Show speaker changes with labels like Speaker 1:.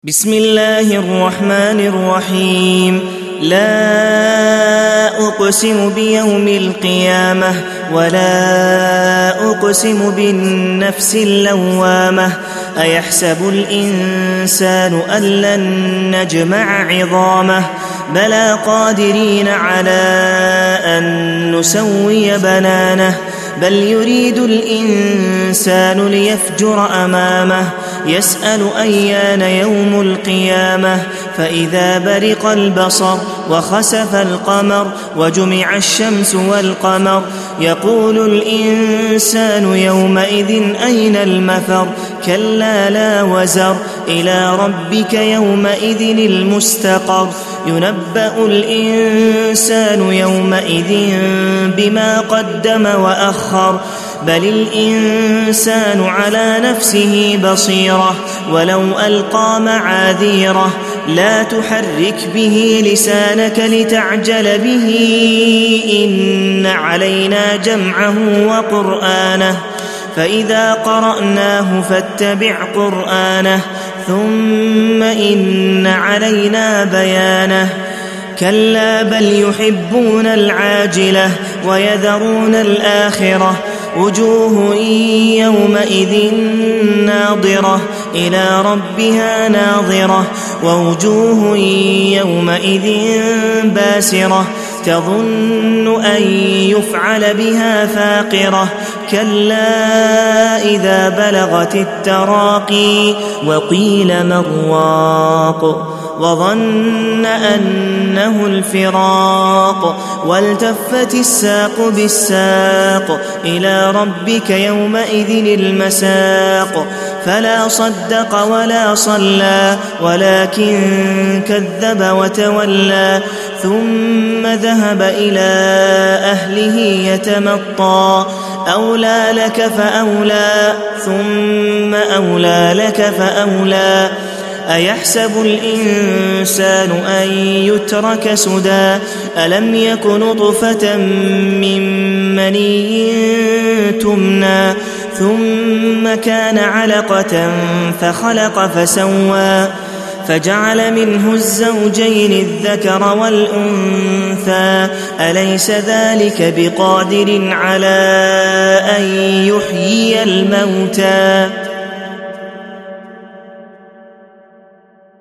Speaker 1: بسم الله الرحمن الرحيم. لا أقسم بيوم القيامة ولا أقسم بالنفس اللوامة. أيحسب الإنسان أن لن نجمع عظامه بلى قادرين على أن نسوي بنانه بل يريد الإنسان ليفجر أمامه يسأل أيان يوم القيامة فإذا برق البصر وخسف القمر وجمع الشمس والقمر يقول الإنسان يومئذ أين المفر كلا لا وزر إلى ربك يومئذ المستقر ينبأ الإنسان يومئذ بما قدم وأخر بل الإنسان على نفسه بصيرة ولو ألقى معاذيره لا تحرك به لسانك لتعجل به إن علينا جمعه وقرآنه فإذا قرأناه فاتبع قرآنه ثم إن علينا بيانه كلا بل يحبون العاجلة ويذرون الآخرة وجوه يومئذ ناظرة إلى ربها ناظرة ووجوه يومئذ باسرة تظن أن يفعل بها فاقرة كلا إذا بلغت التراقي وقيل من راق وظن أنه الفراق والتفت الساق بالساق إلى ربك يومئذ المساق فلا صدق ولا صلى ولكن كذب وتولى ثم ذهب إلى أهله يتمطى أولى لك فأولى ثم أولى لك فأولى أيحسب الإنسان أن يترك سدى ألم يك نطفة من مني تمنى ثم كان علقة فخلق فسوى فجعل منه الزوجين الذكر والأنثى أليس ذلك بقادر على أن يحيي الموتى